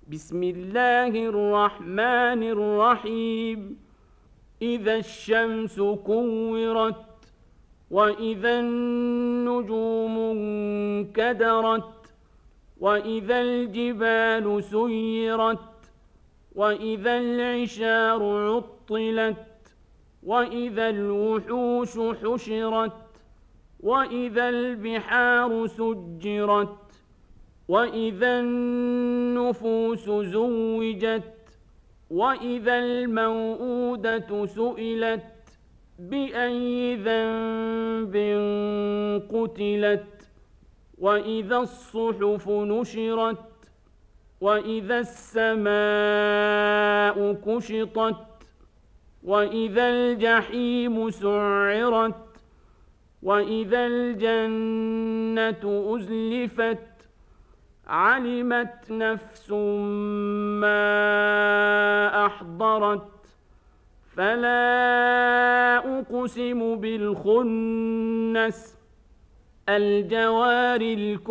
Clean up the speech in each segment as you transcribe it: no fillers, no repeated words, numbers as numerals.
بسم الله الرحمن الرحيم إذا الشمس كورت وإذا النجوم انكدرت وإذا الجبال سيرت وإذا العشار عطلت وإذا الوحوش حشرت وإذا البحار سجرت وإذا النفوس زوجت وإذا الموءودة سئلت بأي ذنب قتلت وإذا الصحف نشرت وإذا السماء كشطت وإذا الجحيم سعرت وإذا الجنة أزلفت علمت نفس ما أحضرت فلا أقسم بالخنس الجوار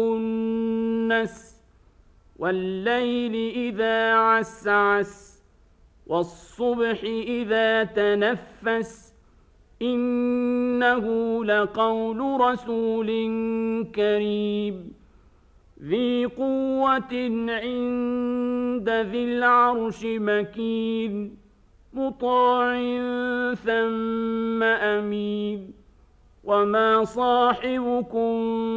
الكنس والليل إذا عسعس والصبح إذا تنفس إنه لقول رسول كريم ذي قوة عند ذي العرش مكين مطاع ثم أمين وما صاحبكم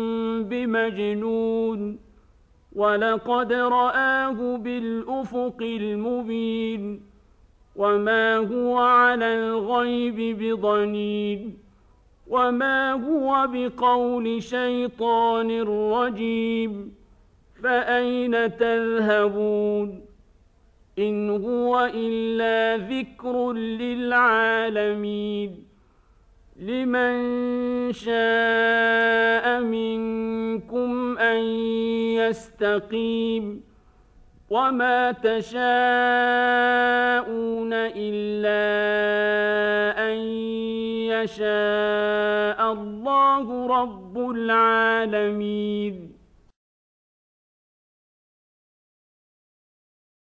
بمجنون ولقد رآه بالأفق المبين وما هو على الغيب بضنين وما هو بقول شيطان رجيم فأين تذهبون إن هو إلا ذكر للعالمين لمن شاء منكم أن يستقيم وما تشاءون إلا أن يشاء الله رب العالمين.